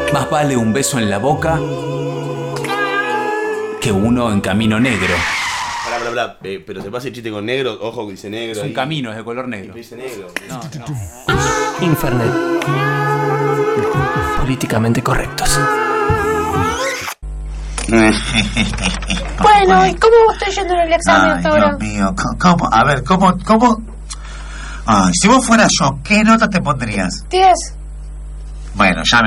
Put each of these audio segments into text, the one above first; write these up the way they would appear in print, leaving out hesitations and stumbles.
Más vale un beso en la boca que uno en camino negro. Pero se pasa el chiste con negro, ojo que dice negro. Es un camino, es de color negro. Dice negro. No. Infernet. Políticamente correctos. Bueno, ¿y cómo estoy yendo en el examen hasta ahora? Dios mío, ¿cómo? A ver, ¿cómo? Ay, si vos fueras yo, ¿qué nota te pondrías? 10. Bueno, ya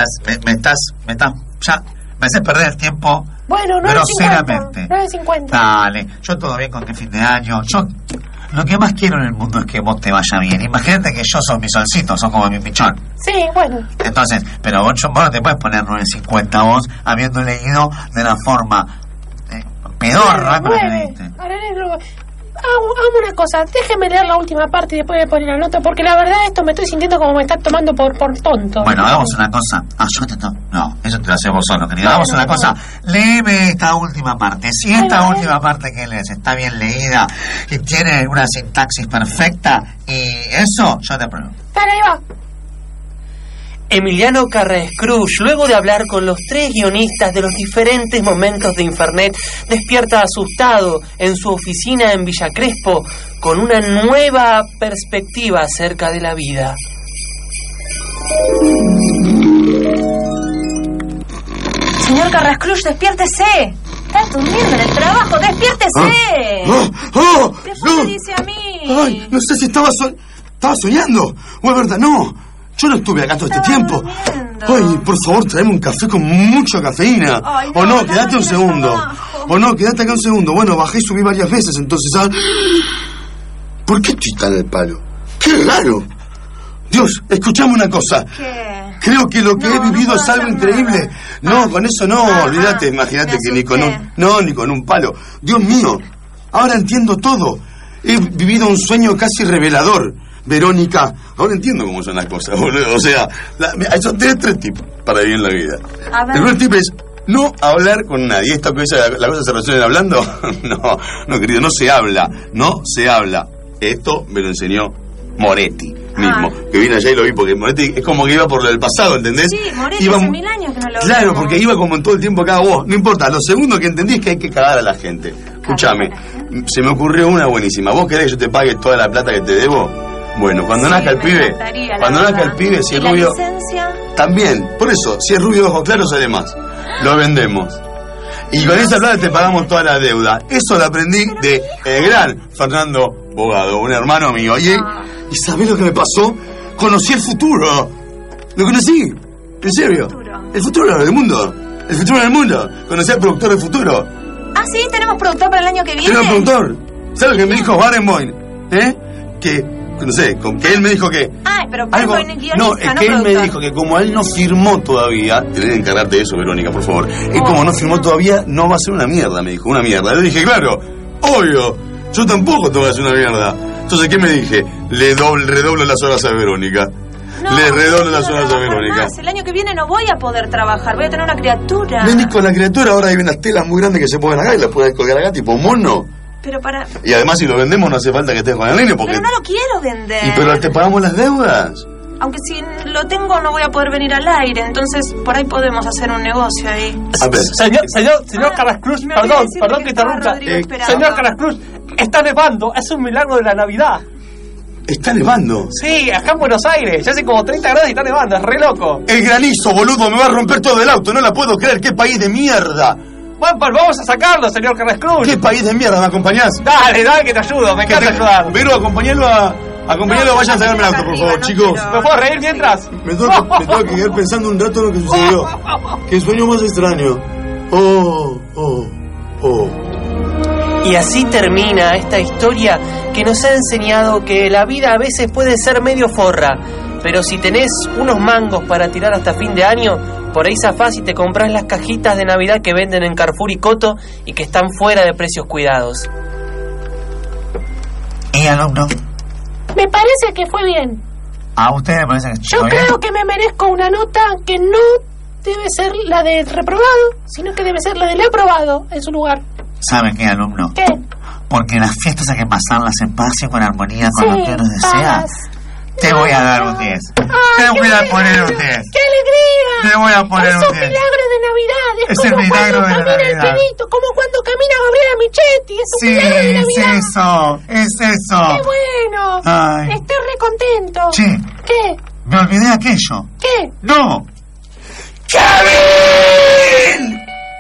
me haces perder el tiempo. Bueno, 9.50. 9.50. Dale, yo todo bien con que fin de año. Yo lo que más quiero en el mundo es que vos te vaya bien. Imagínate que yo soy mi solcito, sos como mi pichón. Sí, bueno. Entonces, pero vos no te puedes poner 9.50 vos, habiendo leído de la forma pedorra que me leíste. Hago una cosa, déjeme leer la última parte y después le poner la nota, porque la verdad esto me estoy sintiendo como me está tomando por tonto. Bueno, hagamos una cosa. No, eso te lo hacemos vos solo, querido. Hagamos una cosa. Léeme esta última parte. Si esta última parte que lees está bien leída y tiene una sintaxis perfecta y eso, yo te apruebo. Dale, ahí va. Emiliano Carrascruz, luego de hablar con los 3 guionistas de los diferentes momentos de Infernet, despierta asustado en su oficina en Villa Crespo con una nueva perspectiva acerca de la vida. Señor Carrascruz, despiértese. Está durmiendo en el trabajo, despiértese. Después me dice a mí. Ay, no sé si estaba soñando o es verdad. No, yo no estuve acá todo este tiempo. Ay, por favor, tráeme un café con mucha cafeína. Ay, o no, quédate un segundo. O no, quédate acá un segundo. Bueno, bajé y subí varias veces, entonces... ¿Por qué estoy tan al palo? ¡Qué raro! Dios, escuchame una cosa. ¿Qué? Creo que lo que he vivido es algo increíble. No, con eso no, olvídate. Imagínate que ni con un palo. Dios mío, ahora entiendo todo. He vivido un sueño casi revelador. Verónica, ahora entiendo cómo son las cosas, boludo. O sea, son tres tips para vivir en la vida. El primer tip es no hablar con nadie. ¿Esta cosa, la cosa se resuelve hablando? No, querido, no se habla. Esto me lo enseñó Moretti mismo, que vine allá y lo vi, porque Moretti es como que iba por el pasado, ¿entendés? Sí, Moretti hace 1000 años que no lo veo. Claro, porque iba como en todo el tiempo acá vos. No importa, lo segundo que entendí es que hay que cagar a la gente. Escúchame, se me ocurrió una buenísima. ¿Vos querés que yo te pague toda la plata que te debo? Bueno, cuando nazca el pibe, si es rubio... licencia? También, por eso, si es rubio de ojos claros sale más. Lo vendemos. Y con esa plata te pagamos toda la deuda. Eso lo aprendí de el gran Fernando Bogado, un hermano mío. ¿Y sabés lo que me pasó? Conocí el futuro. Lo conocí. En serio. El futuro del mundo. El futuro del mundo. Conocí al productor del futuro. Ah, sí, tenemos productor para el año que viene. Tenemos productor. ¿Sabes lo que me dijo Barenboim? No sé, que él me dijo que... pero Barenboim es guionista, no, es que él me dijo que como él no firmó todavía... Tenés que encargarte de eso, Verónica, por favor. Él como no firmó todavía, no va a ser una mierda, me dijo. Una mierda. Yo dije, claro, obvio. Yo tampoco te voy a hacer una mierda. Entonces, ¿qué me dije? Le redoblo las horas a Verónica. Le redoblo las horas a Verónica. El año que viene no voy a poder trabajar, voy a tener una criatura. Vení con la criatura, ahora hay unas telas muy grandes que se ponen acá y las puedes colgar acá, tipo mono. Pero para... Y además, si lo vendemos, no hace falta que estés con el niño porque... Pero no lo quiero vender. Pero te pagamos las deudas. Aunque si lo tengo no voy a poder venir al aire, entonces por ahí podemos hacer un negocio ahí. A ver. Señor Carrascruz, perdón que interrumpa. Señor Carrascruz, está nevando, es un milagro de la Navidad. ¿Está nevando? Sí, acá en Buenos Aires, ya hace como 30 grados y está nevando, es re loco. El granizo, boludo, me va a romper todo el auto, no la puedo creer, qué país de mierda. Bueno, pues vamos a sacarlo, señor Carrascruz. ¿Qué país de mierda? ¿Me acompañás? Dale que te ayudo, me encanta ayudar. Pero acompañalo, vayan a sacarme el auto, por favor, chicos. ¿Me puedo reír mientras? Me tengo que quedar pensando un rato en lo que sucedió. Qué sueño más extraño. Y así termina esta historia que nos ha enseñado que la vida a veces puede ser medio forra, pero si tenés unos mangos para tirar hasta fin de año, por ahí zafás y te compras las cajitas de Navidad que venden en Carrefour y Coto y que están fuera de precios cuidados. ¿Y alumno? Me parece que fue bien. ¿A usted le parece que Yo creo que me merezco una nota que no debe ser la de reprobado, sino que debe ser la del aprobado en su lugar. ¿Sabe qué, alumno? ¿Qué? Porque las fiestas hay que pasarlas en paz y con armonía con lo que uno desea. Te voy a dar un 10. Te voy a poner un 10. ¡Qué alegría! Le voy a poner Es un un 10. milagro de Navidad. Es como el milagro cuando de la camina el Navidad. Pedito, como cuando camina Gabriela Michetti. Es un Sí, milagro de Navidad. es eso. ¡Qué bueno! Ay. Estoy re contento. Che, ¿Qué? me olvidé aquello. ¿Qué? ¡No! ¡Kevin!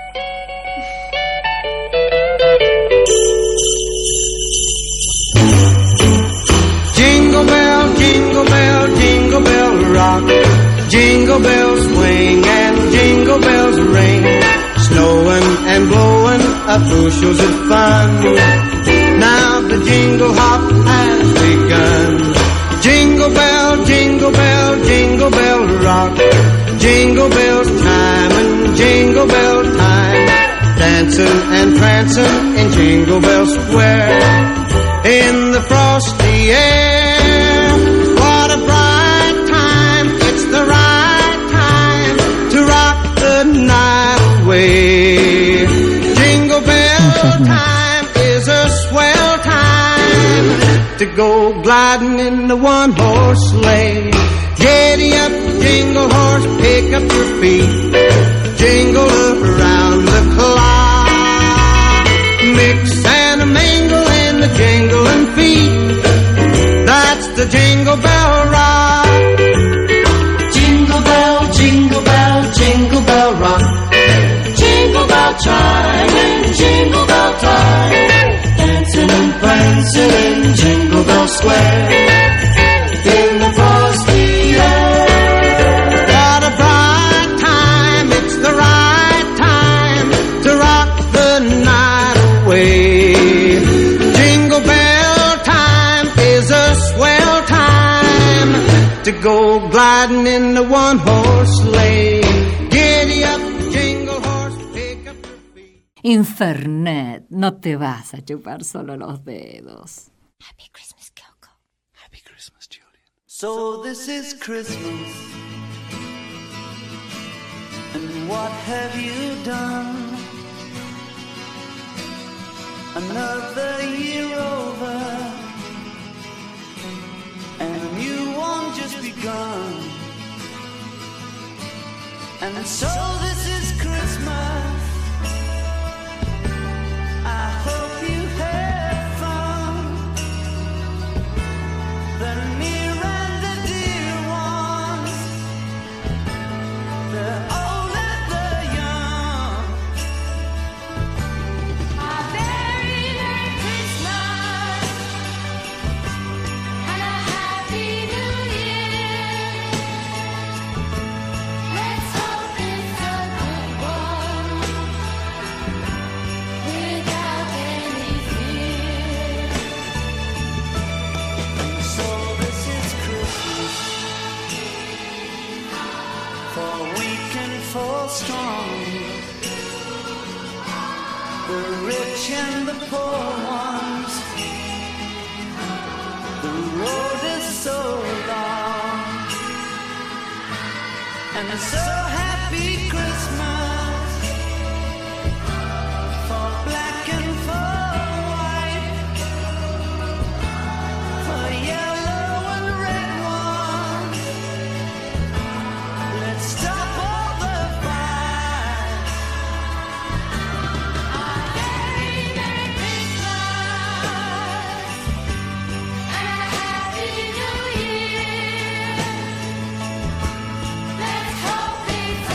Jingle bell rock. Jingle bells swing and jingle bells ring. Snowing and blowing up bushels of fun. Now the jingle hop has begun. Jingle bell, jingle bell, jingle bell rock. Jingle bells time and jingle bell time. Dancing and prancing in Jingle Bell Square. In the frosty air, what a bright time. It's the right time to rock the night away. Jingle bell time is a swell time to go gliding in the one-horse sleigh. Giddy up, jingle horse, pick up your feet. Jingle around the clock. Mix and a mingle in the jingling feet. That's the Jingle Bell Rock. Jingle bell, jingle bell, jingle bell rock. Jingle bell chime and jingle bell time. Dancing and prancing in Jingle Bell Square. In the frosty air. What a bright time, it's the right time to rock the night away. Jingle bell time is a swell time to go gliding in the one-horse sleigh. Giddy up, jingle horse, pick up your feet. Infernet, no te vas a chupar solo los dedos. Happy Christmas, Kyoko. Happy Christmas, Julian. So this is Christmas, and what have you done? Another year over, and a new one just begun. And so this is Christmas. I hope you had fun. The near and the dear ones, the old and the young. A very Merry Christmas and a Happy New Year. Let's hope it's a good one without any fear. So this is Christmas, for weak and for strong, the rich and the poor ones. The road is so long, and so happy Christmas for black and for white, for yellow and red ones. Let's stop all the fight. A very Merry Christmas and a Happy New Year. Let's hope it's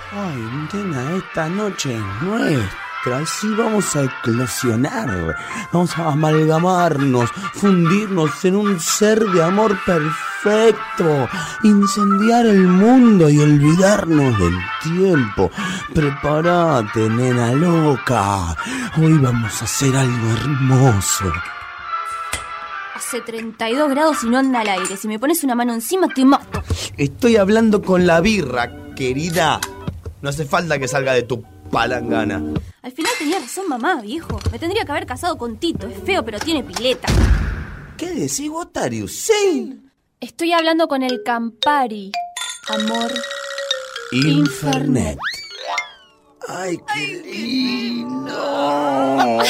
Ay, nena, esta noche es nuestra. Sí, vamos a eclosionar. Vamos a amalgamarnos, fundirnos en un ser de amor perfecto. Incendiar el mundo y olvidarnos del tiempo. Prepárate, nena loca. Hoy vamos a hacer algo hermoso. Hace 32 grados y no anda al aire. Si me pones una mano encima te mato. Estoy hablando con la birra, querida. No hace falta que salga de tu palangana. Al final tenía razón mamá, viejo. Me tendría que haber casado con Tito. Es feo, pero tiene pileta. ¿Qué decís, Gotarius? Sí. Estoy hablando con el Campari. Amor. Infernet. Ay, qué lindo.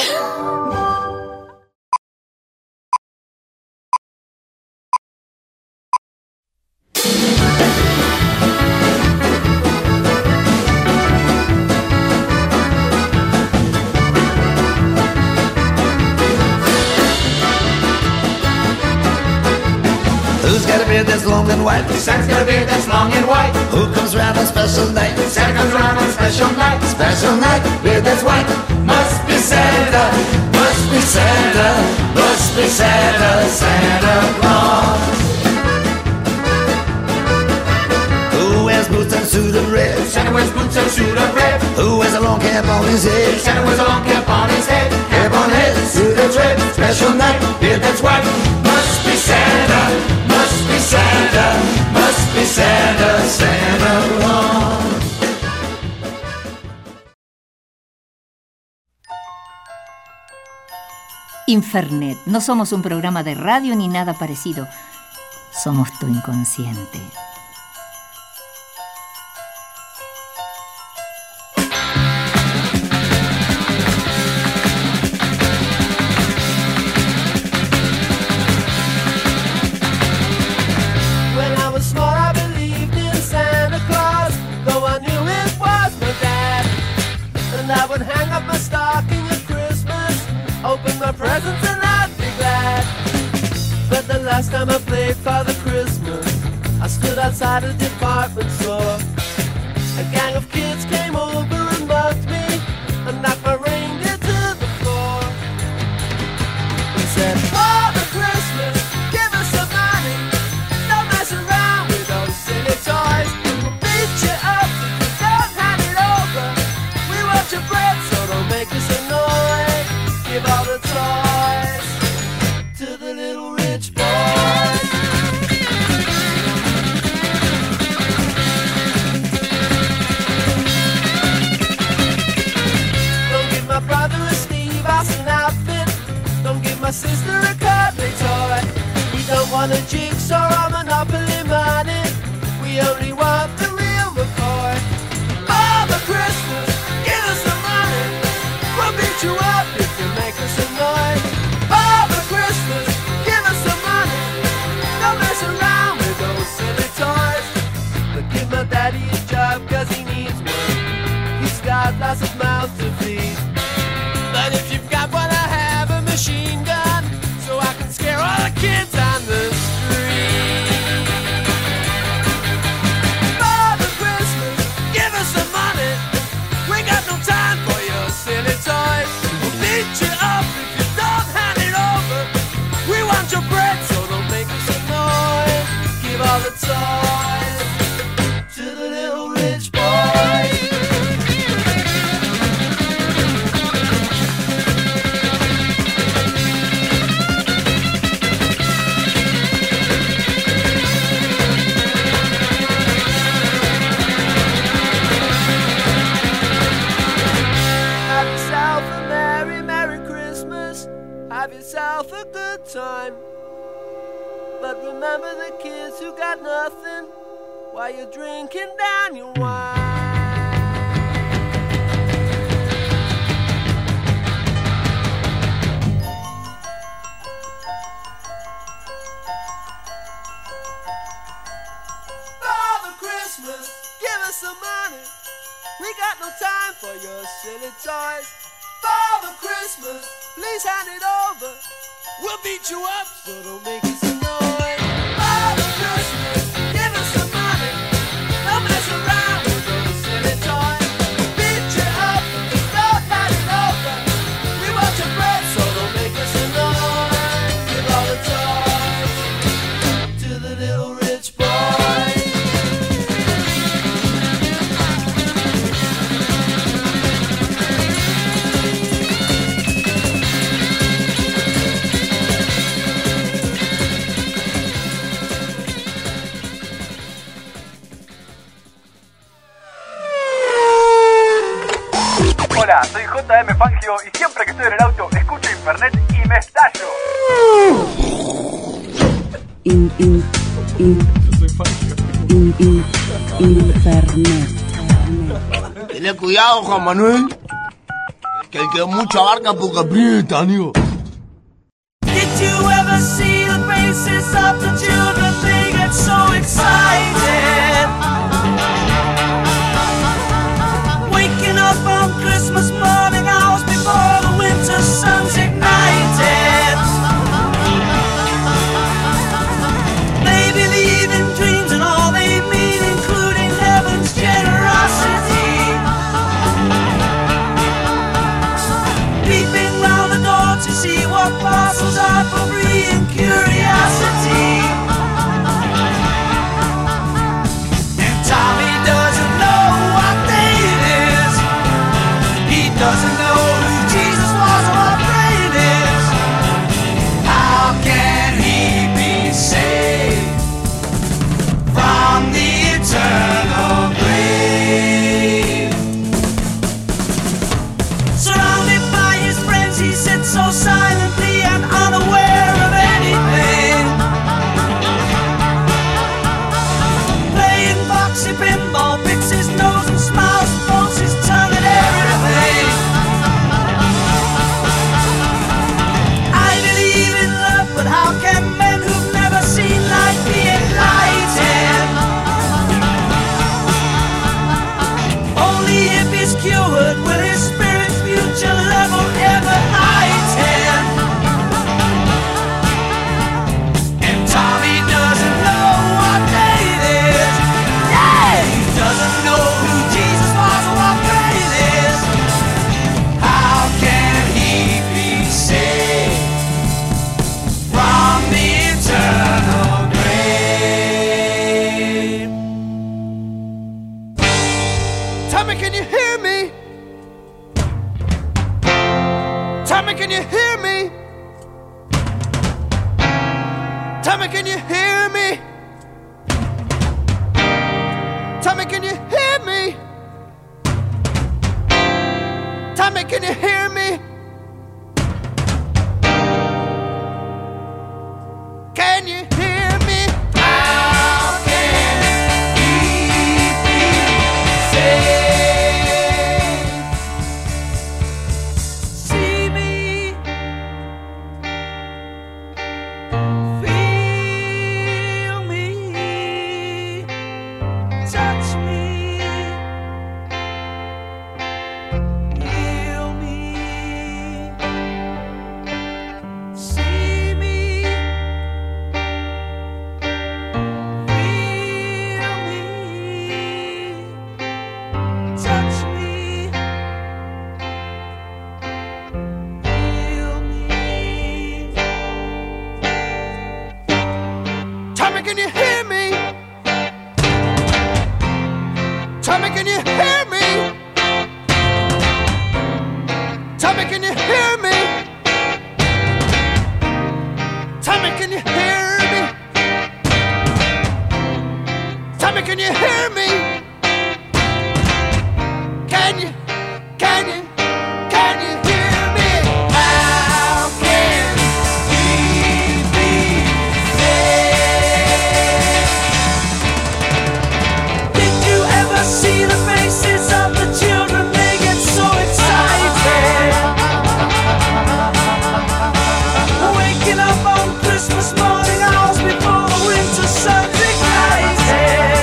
Who's got a beard that's long and white? Santa's got a beard that's long and white. Who comes round on special night? Santa comes around on a special night. Special night, Beard that's white. Must be Santa. must be Santa, must be Santa, Santa Claus. Who wears boots and suit of red? Santa wears boots and suit of red. Who wears a long cap on his head? Santa wears a long cap on his head. Cap on head, suit that's red. Special night, Beard that's white. Must be Santa. Must be Santa. must be Santa, Santa Claus. Infernet. No somos un programa de radio ni nada parecido. Somos tu inconsciente. When I was small, I believed in Santa Claus, though I knew it was my dad. And I would hang up my stocking at Christmas, open my presents and I'd be glad. But the last time I played Father Christmas, I stood outside a department store. A gang of kids came over and mugged me and knocked my reindeer to the floor. He said, Father Christmas, give us some money. Don't mess around with those silly toys. We'll beat you up if you don't hand it over. We want your bread, so don't make us annoyed. Give all the toys to the little rich boys. Don't give my brother a Steve Austin outfit. Don't give my sister a cuddly toy. We don't want a jigsaw or Monopoly money. We only want the real McCoy. Father Christmas, give us some money. We'll beat you up if you make us annoyed. Father Christmas, give us some money. Don't mess around with those silly toys. But give my daddy a job cause he needs one. He's got lots of mouths to feed. But if you've got one, I have a machine gun, so I can scare all the kids on the street. Father Christmas, give us some money. We got no time for your silly toys. We'll beat you up if you don't hand it over. We want your bread, so don't make us annoyed. Give all the toys to the little rich boys. Have yourself a merry, merry Christmas. Have yourself a good time. But remember the kids who got nothing while you're drinking down your wine. Father Christmas, give us some money. We got no time for your silly toys. Father Christmas, please hand it over. We'll beat you up, so don't make us annoyed. Father Christmas, give us some money. Don't mess around with those silly toys. AM Fangio y siempre que estoy en el auto escucho Infernet y me estallo. Infernet. Tené cuidado, Juan Manuel, que el que mucho abarca poco aprieta, amigo. Did you ever see the faces of the children? They get so excited. Waking up on Christmas morning, hours before the winter sun's ignited. They believe in dreams and all they mean, including heaven's generosity. Peeping round the door to see what parcels are for free and curiosity. And Tommy doesn't know what day it is. He doesn't know who Jesus was or what grade it is. How can he be saved from the eternal grave? Surrounded by his friends, he sits so silently and unaware of anything. Playing boxy pinball, picks his nose and smiles and folds his tongue at everything. I believe in love, but how can men who've never seen light be enlightened? Only if he's cured will his spirit's future level ever heighten. And Tommy doesn't know what day it is. Yeah, he doesn't know who Jesus was or what grade it is. How can he be saved from the eternal grave? Tommy, can you hear me? Tommy, can you hear me? Tommy, can you hear me? Tommy, can you hear me? Tommy, can you hear me? Can you hear me? How can he be saved? See me, feel me, touch me, heal me. See me, feel me, touch me, heal me. Tommy, can you hear me? Tommy, can you hear me? Tommy, can you hear me? Tommy, can you hear me? Tommy, can you hear me? Can you hear me? How can he be saved? Did you ever see the faces of the children? They get so excited. Waking up on Christmas morning, hours before the winter sun's ignited.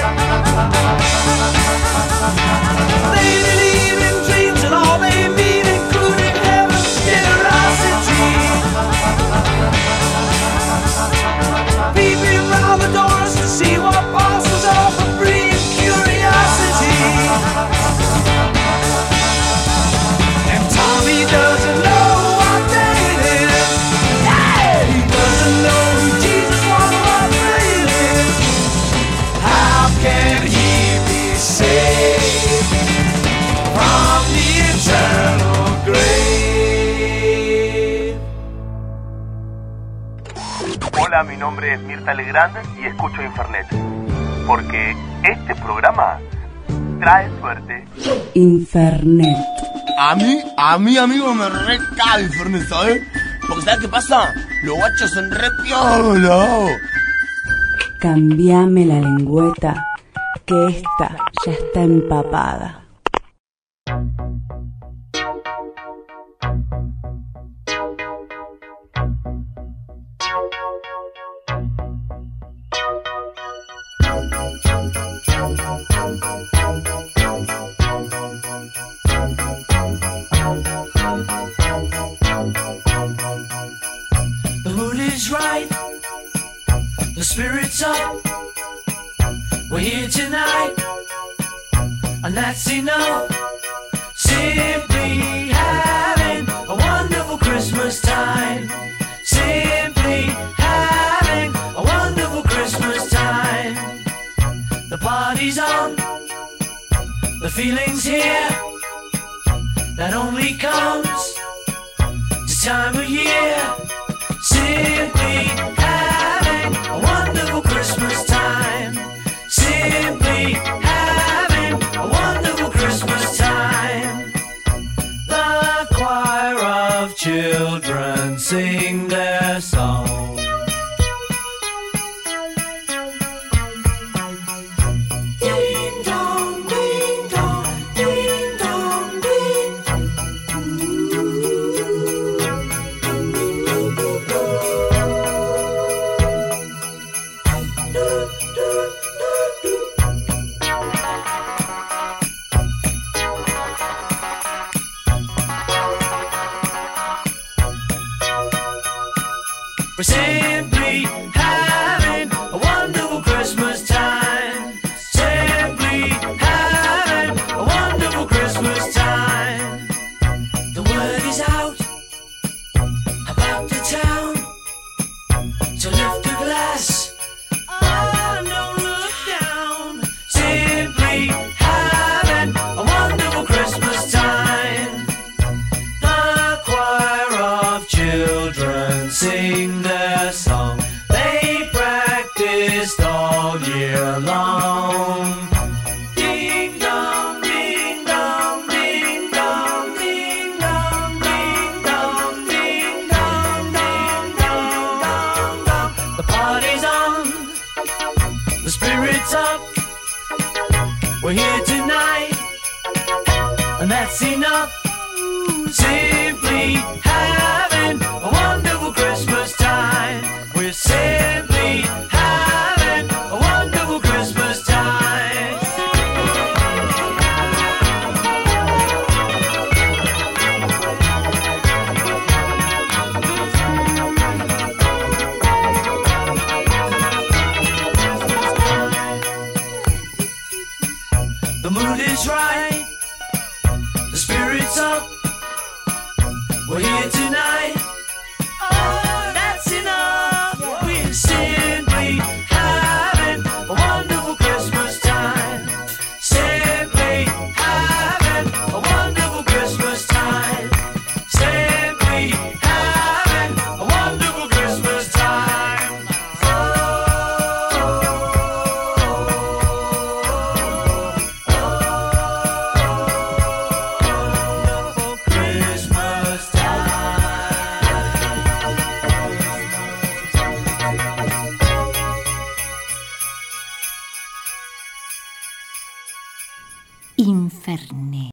They believe in dreams and all they mean, including heaven's generosity. Peeping round the doors to see what parcels are for free and curiosity. And Tommy doesn't know what day it is. Yeah, he doesn't know who Jesus was or what grade it is. How can he be saved from the eternal grave? Hola, mi nombre es Mirta Legrand y escucho Infernet. Porque este programa trae suerte. Infernet. A mí, amigo, me recae el Fernet, ¿sabes? Porque ¿sabes qué pasa? Los guachos son re piola. Cambiame la lengüeta, que esta ya está empapada. The mood is right, the spirit's up. We're here tonight, and that's enough. Simply having a wonderful Christmas time. Simply having a wonderful Christmas time. The party's on, the feeling's here. That only comes this time of year. Simply having a wonderful Christmas time. Simply having a wonderful Christmas time. The choir of children sing their song. Ding dong, ding dong, ding dong, ding. We're simply having a wonderful Christmas time. Simply having a wonderful Christmas time. The word is out about the town to lift a glass. Oh, don't look down. Simply having a wonderful Christmas time. The choir of children sing their song. They practiced all year long. Ding dong, ding dong, ding dong, ding dong, ding dong, ding dong, ding dong, dong, dong. The party's on, the spirit's up. We're here tonight, and that's enough. Simply having a wonderful Christmas time. We're simply having a wonderful Christmas time. The mood is right, the spirit's up. We're here tonight. Oh, that's enough. We're simply having a wonderful Christmas time. Simply having a wonderful Christmas time. Simply having a wonderful Christmas time. Christmas Infernet.